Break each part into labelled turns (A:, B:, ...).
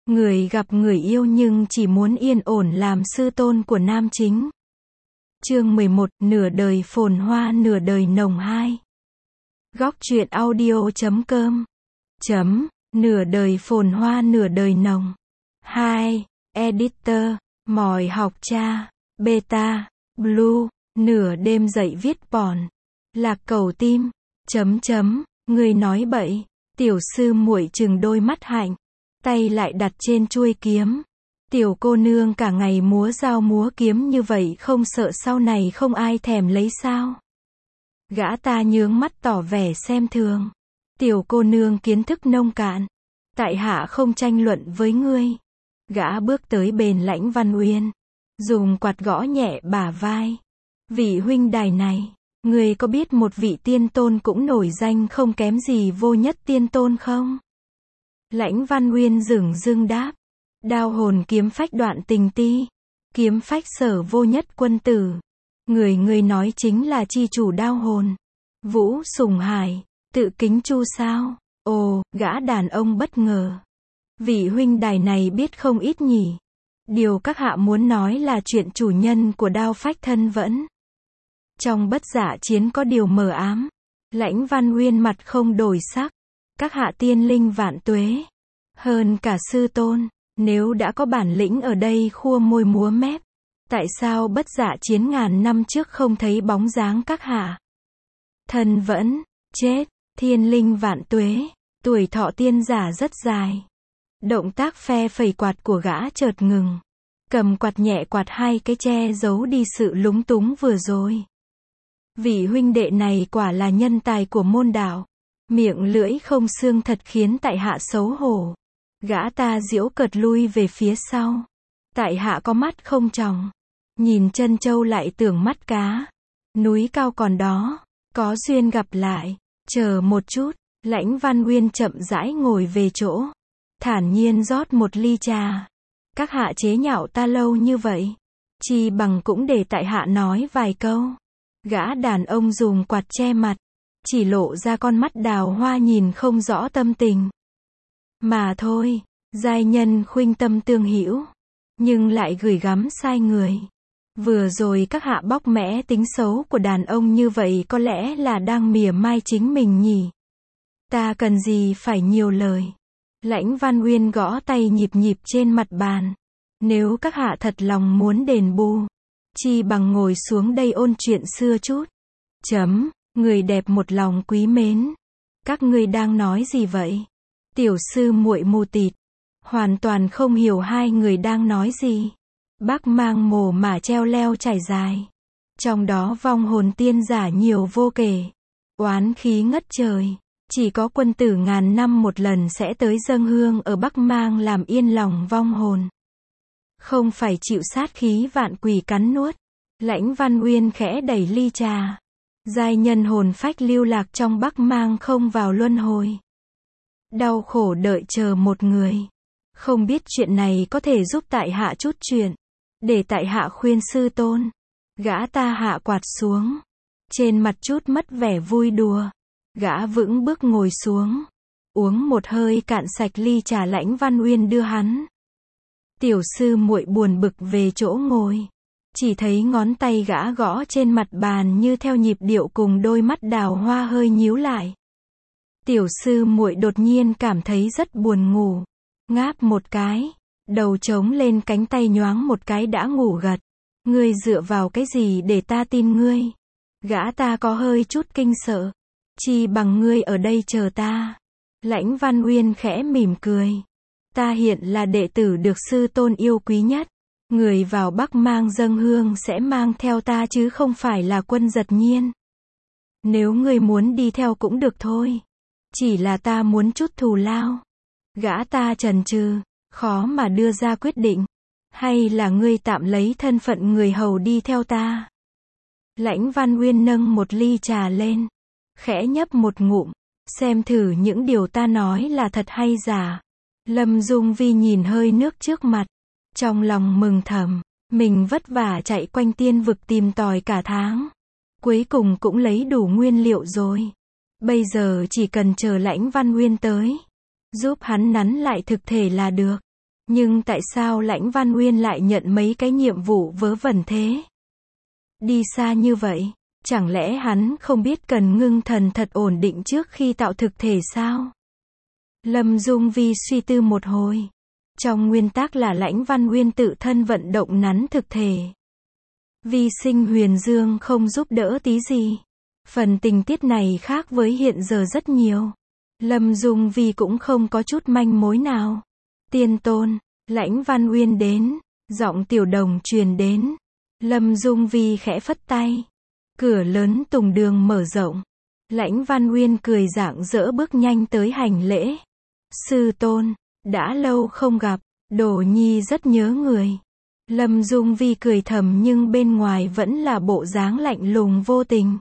A: Người gặp người yêu nhưng chỉ muốn yên ổn làm sư tôn của nam chính. Chương 11, nửa đời phồn hoa nửa đời nồng 2. Góc truyện audio.com. Nửa đời phồn hoa nửa đời nồng 2. Editor, mỏi học cha, beta, blue, nửa đêm dậy viết bòn, lạc cầu tim, người nói bậy, tiểu sư muội trừng đôi mắt hạnh, tay lại đặt trên chuôi kiếm. Tiểu cô nương cả ngày múa dao múa kiếm như vậy không sợ sau này không ai thèm lấy sao? Gã ta nhướng mắt tỏ vẻ xem thường. Tiểu cô nương kiến thức nông cạn, tại hạ không tranh luận với ngươi. Gã bước tới bên Lãnh Văn Uyên, dùng quạt gõ nhẹ bả vai. Vị huynh đài này, ngươi có biết một vị tiên tôn cũng nổi danh không kém gì Vô Nhất Tiên Tôn không? Lãnh Văn Uyên dửng dưng đáp. Đao hồn kiếm phách đoạn tình ti, kiếm phách sở vô nhất quân tử. Người nói chính là chi chủ đao hồn, Vũ Sùng Hải, tự kính chu sao? Ồ, gã đàn ông bất ngờ. Vị huynh đài này biết không ít nhỉ. Điều các hạ muốn nói là chuyện chủ nhân của đao phách thân vẫn. Trong Bất Dạ Chiến có điều mờ ám. Lãnh Văn Uyên mặt không đổi sắc. Các hạ tiên linh vạn tuế, hơn cả sư tôn. Nếu đã có bản lĩnh ở đây khua môi múa mép, tại sao Bất Dạ Chiến ngàn năm trước không thấy bóng dáng các hạ? Thân vẫn, chết, thiên linh vạn tuế, tuổi thọ tiên giả rất dài. Động tác phe phẩy quạt của gã chợt ngừng. Cầm quạt nhẹ quạt hai cái che giấu đi sự lúng túng vừa rồi. Vị huynh đệ này quả là nhân tài của môn đạo. Miệng lưỡi không xương thật khiến tại hạ xấu hổ. Gã ta giễu cợt lui về phía sau. Tại hạ có mắt không tròng. Nhìn chân châu lại tưởng mắt cá. Núi cao còn đó. Có duyên gặp lại. Chờ một chút. Lãnh Văn Uyên chậm rãi ngồi về chỗ. Thản nhiên rót một ly trà. Các hạ chế nhạo ta lâu như vậy. Chi bằng cũng để tại hạ nói vài câu. Gã đàn ông dùng quạt che mặt. Chỉ lộ ra con mắt đào hoa nhìn không rõ tâm tình. Mà thôi, giai nhân khuynh tâm tương hữu, nhưng lại gửi gắm sai người. Vừa rồi các hạ bóc mẽ tính xấu của đàn ông như vậy có lẽ là đang mỉa mai chính mình nhỉ. Ta cần gì phải nhiều lời. Lãnh Văn Uyên gõ tay nhịp nhịp trên mặt bàn. Nếu các hạ thật lòng muốn đền bù, chi bằng ngồi xuống đây ôn chuyện xưa chút. Người đẹp một lòng quý mến. Các ngươi đang nói gì vậy? Tiểu sư muội mù tịt, hoàn toàn không hiểu hai người đang nói gì. Bắc Mang mồ mà treo leo trải dài, trong đó vong hồn tiên giả nhiều vô kể, oán khí ngất trời. Chỉ có quân tử ngàn năm một lần sẽ tới dâng hương ở Bắc Mang làm yên lòng vong hồn, không phải chịu sát khí vạn quỷ cắn nuốt. Lãnh Văn Uyên khẽ đẩy ly trà. Giai nhân hồn phách lưu lạc trong Bắc Mang không vào luân hồi, đau khổ đợi chờ một người. Không biết chuyện này có thể giúp tại hạ chút chuyện, để tại hạ khuyên sư tôn. Gã ta hạ quạt xuống, trên mặt chút mất vẻ vui đùa. Gã vững bước ngồi xuống, uống một hơi cạn sạch ly trà Lãnh Văn Uyên đưa hắn. Tiểu sư muội buồn bực về chỗ ngồi. Chỉ thấy ngón tay gã gõ trên mặt bàn như theo nhịp điệu cùng đôi mắt đào hoa hơi nhíu lại. Tiểu sư muội đột nhiên cảm thấy rất buồn ngủ. Ngáp một cái, đầu trống lên cánh tay nhoáng một cái đã ngủ gật. Ngươi dựa vào cái gì để ta tin ngươi? Gã ta có hơi chút kinh sợ. Chi bằng ngươi ở đây chờ ta. Lãnh Văn Uyên khẽ mỉm cười. Ta hiện là đệ tử được sư tôn yêu quý nhất. Người vào Bắc Mang dâng hương sẽ mang theo ta chứ không phải là Quân Giật Nhiên. Nếu ngươi muốn đi theo cũng được thôi. Chỉ là ta muốn chút thù lao. Gã ta chần chừ, khó mà đưa ra quyết định. Hay là ngươi tạm lấy thân phận người hầu đi theo ta? Lãnh Văn Uyên nâng một ly trà lên, khẽ nhấp một ngụm, xem thử những điều ta nói là thật hay giả. Lâm Dung Vi nhìn hơi nước trước mặt, trong lòng mừng thầm, mình vất vả chạy quanh tiên vực tìm tòi cả tháng, cuối cùng cũng lấy đủ nguyên liệu rồi. Bây giờ chỉ cần chờ Lãnh Văn Uyên tới, giúp hắn nắn lại thực thể là được. Nhưng tại sao Lãnh Văn Uyên lại nhận mấy cái nhiệm vụ vớ vẩn thế? Đi xa như vậy, chẳng lẽ hắn không biết cần ngưng thần thật ổn định trước khi tạo thực thể sao? Lâm Dung Vi suy tư một hồi. Trong nguyên tắc là Lãnh Văn Uyên tự thân vận động nắn thực thể. Vi Sinh Huyền Dương không giúp đỡ tí gì. Phần tình tiết này khác với hiện giờ rất nhiều. Lâm Dung Vi cũng không có chút manh mối nào. Tiên tôn, Lãnh Văn Uyên đến, giọng Tiểu Đồng truyền đến. Lâm Dung Vi khẽ phất tay. Cửa lớn tùng đường mở rộng. Lãnh Văn Uyên cười rạng rỡ bước nhanh tới hành lễ. Sư tôn, đã lâu không gặp, Đồ Nhi rất nhớ người. Lâm Dung Vi cười thầm nhưng bên ngoài vẫn là bộ dáng lạnh lùng vô tình.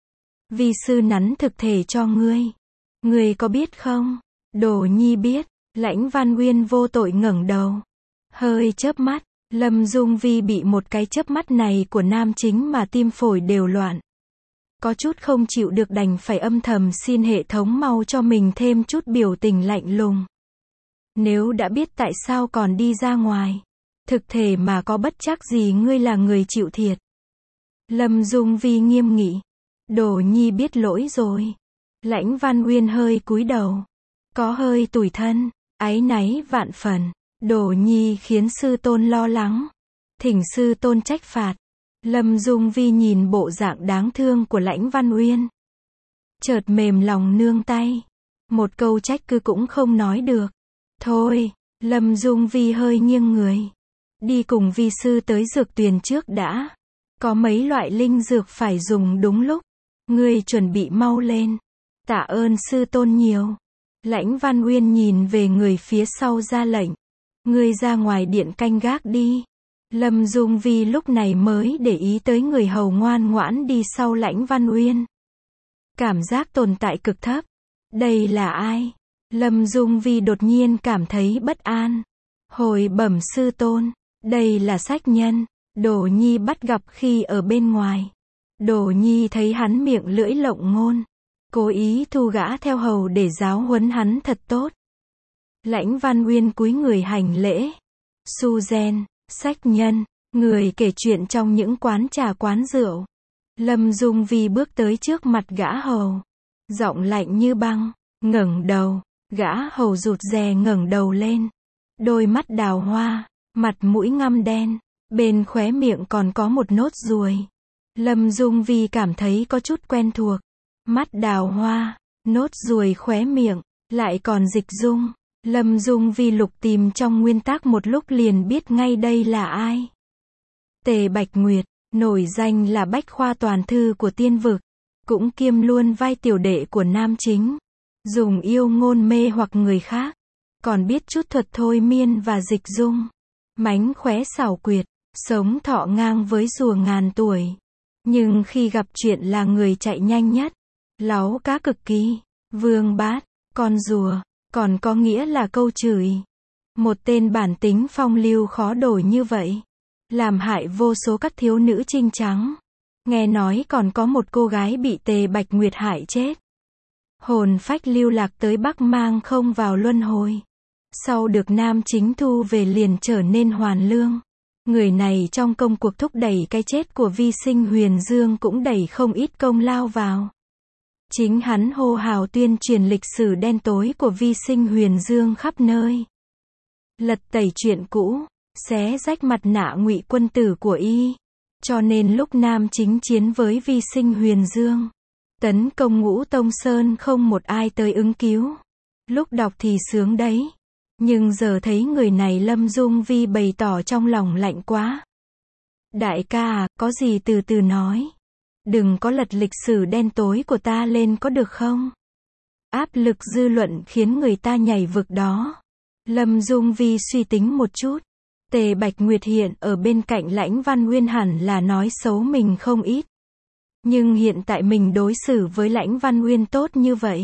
A: Vi sư nắn thực thể cho ngươi. Ngươi có biết không? Đồ Nhi biết. Lãnh Văn Uyên vô tội ngẩng đầu. Hơi chớp mắt. Lâm Dung Vi bị một cái chớp mắt này của nam chính mà tim phổi đều loạn. Có chút không chịu được đành phải âm thầm xin hệ thống mau cho mình thêm chút biểu tình lạnh lùng. Nếu đã biết tại sao còn đi ra ngoài. Thực thể mà có bất chắc gì ngươi là người chịu thiệt. Lâm Dung Vi nghiêm nghị. Đồ Nhi biết lỗi rồi. Lãnh Văn Uyên hơi cúi đầu. Có hơi tủi thân, áy náy vạn phần. Đồ Nhi khiến sư tôn lo lắng. Thỉnh sư tôn trách phạt. Lâm Dung Vi nhìn bộ dạng đáng thương của Lãnh Văn Uyên. Chợt mềm lòng nương tay. Một câu trách cứ cũng không nói được. Thôi, Lâm Dung Vi hơi nghiêng người. Đi cùng vi sư tới dược tuyền trước đã. Có mấy loại linh dược phải dùng đúng lúc. Ngươi chuẩn bị mau lên. Tạ ơn sư tôn nhiều. Lãnh Văn Uyên nhìn về người phía sau ra lệnh. Ngươi ra ngoài điện canh gác đi. Lâm Dung Vi lúc này mới để ý tới người hầu ngoan ngoãn đi sau Lãnh Văn Uyên. Cảm giác tồn tại cực thấp. Đây là ai? Lâm Dung Vi đột nhiên cảm thấy bất an. Hồi bẩm sư tôn. Đây là sách nhân. Đồ Nhi bắt gặp khi ở bên ngoài. Đồ Nhi thấy hắn miệng lưỡi lộng ngôn. Cố ý thu gã theo hầu để giáo huấn hắn thật tốt. Lãnh Văn Uyên cúi người hành lễ. Su-gen, sách nhân, người kể chuyện trong những quán trà quán rượu. Lâm Dung Vi bước tới trước mặt gã hầu. Giọng lạnh như băng, ngẩng đầu. Gã hầu rụt rè ngẩng đầu lên. Đôi mắt đào hoa, mặt mũi ngăm đen. Bên khóe miệng còn có một nốt ruồi. Lâm Dung Vi cảm thấy có chút quen thuộc. Mắt đào hoa, nốt ruồi khóe miệng, lại còn dịch dung. Lâm Dung Vi lục tìm trong nguyên tắc một lúc liền biết ngay đây là ai. Tề Bạch Nguyệt, nổi danh là bách khoa toàn thư của tiên vực, cũng kiêm luôn vai tiểu đệ của nam chính. Dùng yêu ngôn mê hoặc người khác, còn biết chút thuật thôi miên và dịch dung. Mánh khóe xảo quyệt, sống thọ ngang với rùa ngàn tuổi. Nhưng khi gặp chuyện là người chạy nhanh nhất. Láu cá cực kỳ, vương bát, con rùa, còn có nghĩa là câu chửi. Một tên bản tính phong lưu khó đổi như vậy. Làm hại vô số các thiếu nữ trinh trắng. Nghe nói còn có một cô gái bị Tề Bạch Nguyệt hại chết. Hồn phách lưu lạc tới Bắc Mang không vào luân hồi. Sau được nam chính thu về liền trở nên hoàn lương. Người này trong công cuộc thúc đẩy cái chết của Vi Sinh Huyền Dương cũng đẩy không ít công lao vào. Chính hắn hô hào tuyên truyền lịch sử đen tối của Vi Sinh Huyền Dương khắp nơi. Lật tẩy chuyện cũ, xé rách mặt nạ ngụy quân tử của y. Cho nên lúc nam chính chiến với Vi Sinh Huyền Dương, tấn công Ngũ Tông Sơn không một ai tới ứng cứu. Lúc đọc thì sướng đấy. Nhưng giờ thấy người này Lâm Dung Vi bày tỏ trong lòng lạnh quá. Đại ca à, có gì từ từ nói. Đừng có lật lịch sử đen tối của ta lên có được không? Áp lực dư luận khiến người ta nhảy vực đó. Lâm Dung Vi suy tính một chút. Tề Bạch Nguyệt hiện ở bên cạnh Lãnh Văn Uyên hẳn là nói xấu mình không ít. Nhưng hiện tại mình đối xử với Lãnh Văn Uyên tốt như vậy.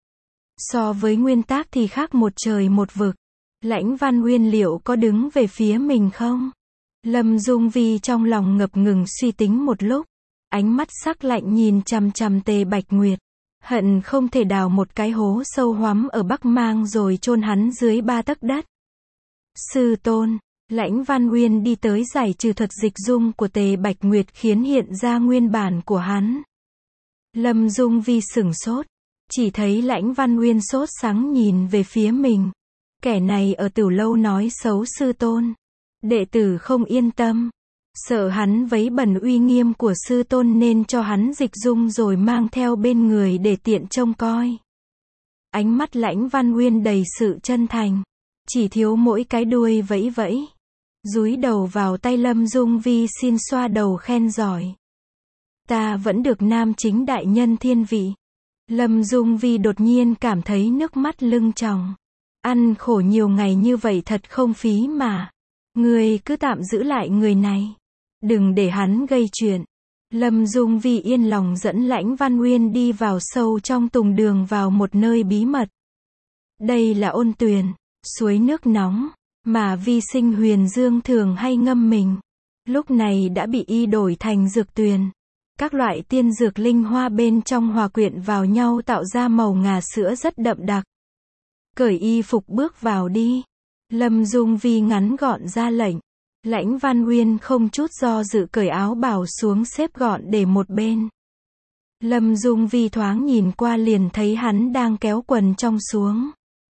A: So với nguyên tác thì khác một trời một vực. Lãnh Văn Uyên liệu có đứng về phía mình không? Lâm Dung Vi trong lòng ngập ngừng suy tính một lúc. Ánh mắt sắc lạnh nhìn chằm chằm Tề Bạch Nguyệt. Hận không thể đào một cái hố sâu hoắm ở Bắc Mang rồi chôn hắn dưới 3 tấc đất. Sư tôn. Lãnh Văn Uyên đi tới giải trừ thuật dịch dung của Tề Bạch Nguyệt khiến hiện ra nguyên bản của hắn. Lâm Dung Vi sửng sốt. Chỉ thấy Lãnh Văn Uyên sốt sắng nhìn về phía mình. Kẻ này ở Tửu Lâu nói xấu sư tôn. Đệ tử không yên tâm. Sợ hắn vấy bẩn uy nghiêm của sư tôn nên cho hắn dịch dung rồi mang theo bên người để tiện trông coi. Ánh mắt Lãnh Văn Uyên đầy sự chân thành. Chỉ thiếu mỗi cái đuôi vẫy vẫy. Dúi đầu vào tay Lâm Dung Vi xin xoa đầu khen giỏi. Ta vẫn được nam chính đại nhân thiên vị. Lâm Dung Vi đột nhiên cảm thấy nước mắt lưng tròng. Ăn khổ nhiều ngày như vậy thật không phí mà. Ngươi cứ tạm giữ lại người này. Đừng để hắn gây chuyện. Lâm Dung Vi yên lòng dẫn Lãnh Văn Uyên đi vào sâu trong tùng đường vào một nơi bí mật. Đây là ôn tuyền, suối nước nóng, mà vi sinh Huyền Dương thường hay ngâm mình. Lúc này đã bị y đổi thành dược tuyền. Các loại tiên dược linh hoa bên trong hòa quyện vào nhau tạo ra màu ngà sữa rất đậm đặc. Cởi y phục bước vào đi. Lâm Dung Vi ngắn gọn ra lệnh. Lãnh Văn Uyên không chút do dự cởi áo bào xuống xếp gọn để một bên. Lâm Dung Vi thoáng nhìn qua liền thấy hắn đang kéo quần trong xuống.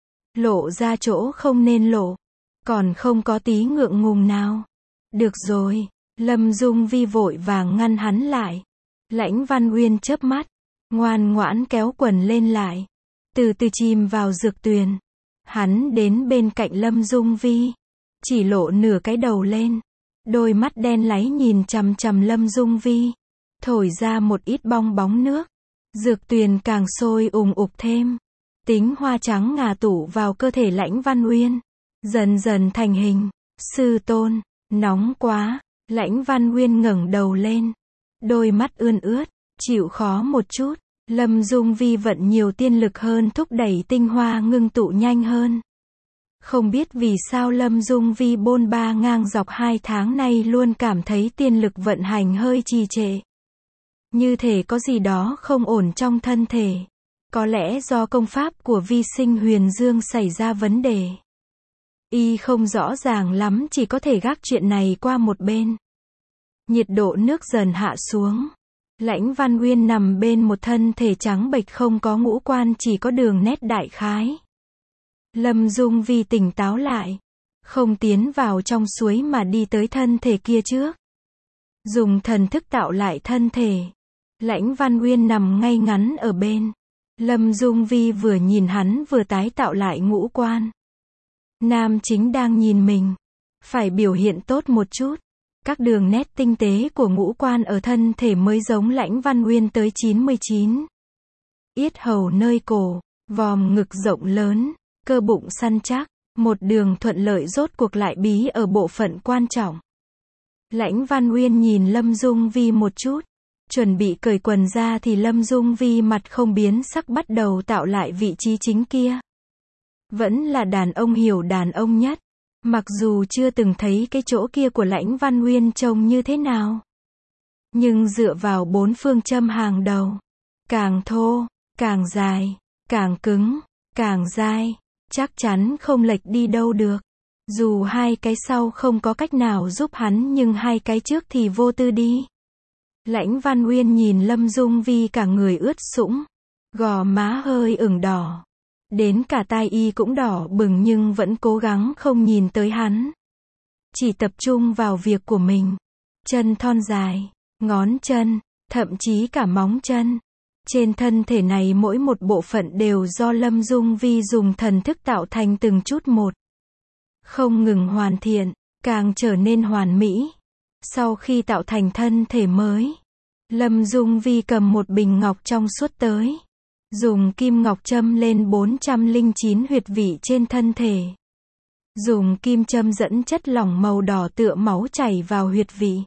A: Lộ ra chỗ không nên lộ. Còn không có tí ngượng ngùng nào. Được rồi. Lâm Dung Vi vội vàng ngăn hắn lại. Lãnh Văn Uyên chớp mắt. Ngoan ngoãn kéo quần lên lại. Từ từ chìm vào dược tuyền. Hắn đến bên cạnh Lâm Dung Vi. Chỉ lộ nửa cái đầu lên. Đôi mắt đen láy nhìn chằm chằm Lâm Dung Vi. Thổi ra một ít bong bóng nước. Dược tuyền càng sôi ùng ục thêm. Tính hoa trắng ngà tủ vào cơ thể Lãnh Văn Uyên. Dần dần thành hình. Sư tôn. Nóng quá. Lãnh Văn Uyên ngẩng đầu lên. Đôi mắt ươn ướt. Chịu khó một chút. Lâm Dung Vi vận nhiều tiên lực hơn thúc đẩy tinh hoa ngưng tụ nhanh hơn. Không biết vì sao Lâm Dung Vi bôn ba ngang dọc 2 tháng nay luôn cảm thấy tiên lực vận hành hơi trì trệ. Như thể có gì đó không ổn trong thân thể. Có lẽ do công pháp của vi sinh Huyền Dương xảy ra vấn đề. Y không rõ ràng lắm chỉ có thể gác chuyện này qua một bên. Nhiệt độ nước dần hạ xuống. Lãnh Văn Uyên nằm bên một thân thể trắng bệch không có ngũ quan chỉ có đường nét đại khái. Lâm Dung Vi tỉnh táo lại. Không tiến vào trong suối mà đi tới thân thể kia trước. Dùng thần thức tạo lại thân thể. Lãnh Văn Uyên nằm ngay ngắn ở bên. Lâm Dung Vi vừa nhìn hắn vừa tái tạo lại ngũ quan. Nam chính đang nhìn mình. Phải biểu hiện tốt một chút. Các đường nét tinh tế của ngũ quan ở thân thể mới giống Lãnh Văn Uyên tới 99. Yết hầu nơi cổ, vòm ngực rộng lớn, cơ bụng săn chắc, một đường thuận lợi rốt cuộc lại bí ở bộ phận quan trọng. Lãnh Văn Uyên nhìn Lâm Dung Vi một chút, chuẩn bị cởi quần ra thì Lâm Dung Vi mặt không biến sắc bắt đầu tạo lại vị trí chính kia. Vẫn là đàn ông hiểu đàn ông nhất. Mặc dù chưa từng thấy cái chỗ kia của Lãnh Văn Uyên trông như thế nào. Nhưng dựa vào 4 phương châm hàng đầu. Càng thô, càng dài, càng cứng, càng dai. Chắc chắn không lệch đi đâu được. Dù hai cái sau không có cách nào giúp hắn nhưng hai cái trước thì vô tư đi. Lãnh Văn Uyên nhìn Lâm Dung Vi cả người ướt sũng. Gò má hơi ửng đỏ. Đến cả tai y cũng đỏ bừng nhưng vẫn cố gắng không nhìn tới hắn. Chỉ tập trung vào việc của mình. Chân thon dài, ngón chân, thậm chí cả móng chân. Trên thân thể này mỗi một bộ phận đều do Lâm Dung Vi dùng thần thức tạo thành từng chút một. Không ngừng hoàn thiện, càng trở nên hoàn mỹ. Sau khi tạo thành thân thể mới, Lâm Dung Vi cầm một bình ngọc trong suốt tới. Dùng kim ngọc châm lên 409 huyệt vị trên thân thể. Dùng kim châm dẫn chất lỏng màu đỏ tựa máu chảy vào huyệt vị.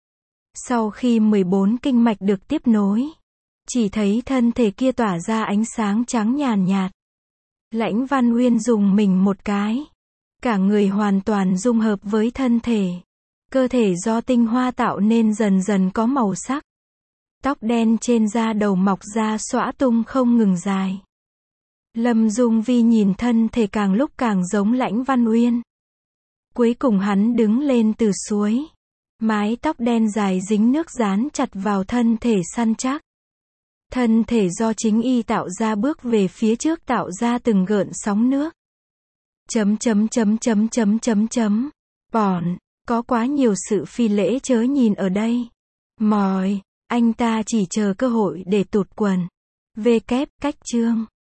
A: Sau khi 14 kinh mạch được tiếp nối, chỉ thấy thân thể kia tỏa ra ánh sáng trắng nhàn nhạt. Lãnh Văn Uyên dùng mình một cái. Cả người hoàn toàn dung hợp với thân thể. Cơ thể do tinh hoa tạo nên dần dần có màu sắc. Tóc đen trên da đầu mọc ra xõa tung không ngừng dài. Lâm Dung Vi nhìn thân thể càng lúc càng giống Lãnh Văn Uyên. Cuối cùng hắn đứng lên từ suối. Mái tóc đen dài dính nước dán chặt vào thân thể săn chắc. Thân thể do chính y tạo ra bước về phía trước tạo ra từng gợn sóng nước. Bỏn, có quá nhiều sự phi lễ chớ nhìn ở đây. Mòi, anh ta chỉ chờ cơ hội để tụt quần. Cách chương